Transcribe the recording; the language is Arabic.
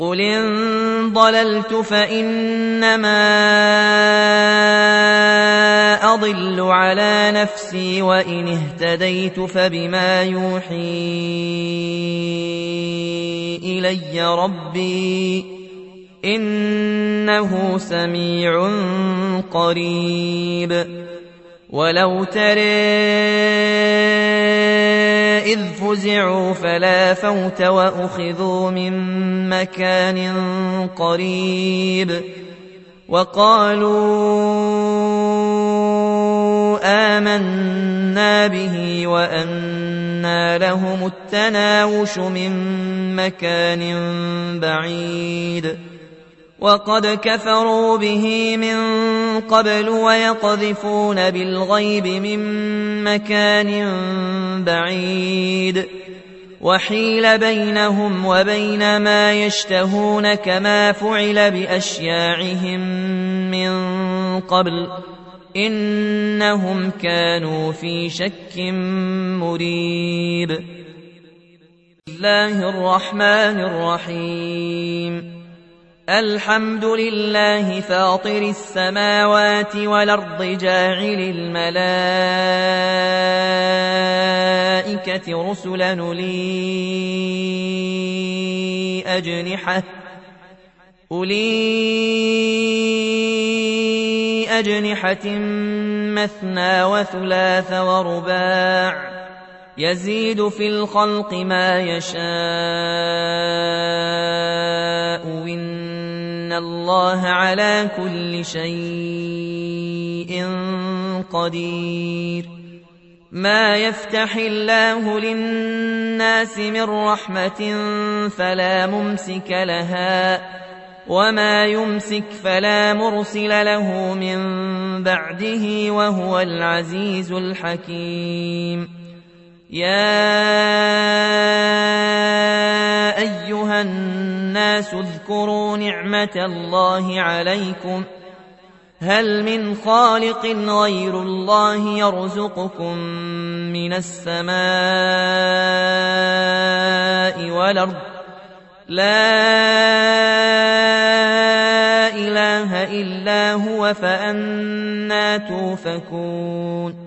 قل إن ضللت فإنما أضل على نفسي وإن اهتديت فبما يوحي إلي ربي إنه سميع قريب ولو ترى إذ فزعوا فلا فوت وأخذوا من مكان قريب وقالوا آمنا به وأنى لهم التناوش من مكان بعيد وقد كفروا به من قبل ويقذفون بالغيب من مكان بعيد وحيل بينهم وبين ما يشتهون كما فعل بأشياعهم من قبل إنهم كانوا في شك مريب. بسم الله الرحمن الرحيم الحمد لله فاطر السماوات والأرض جاعل الملائكة رسلا أولي أجنحة مثنى وثلاث ورباع يزيد في الخلق ما يشاء إن الله على كل شيء قدير. ما يفتح الله للناس من رحمة فلا ممسك لها وما يمسك فلا مرسل له من بعده وهو العزيز الحكيم. يا أيها الناس اذكروا نعمة الله عليكم هل من خالق غير الله يرزقكم من السماء والأرض لا إله إلا هو فأنى توفكون.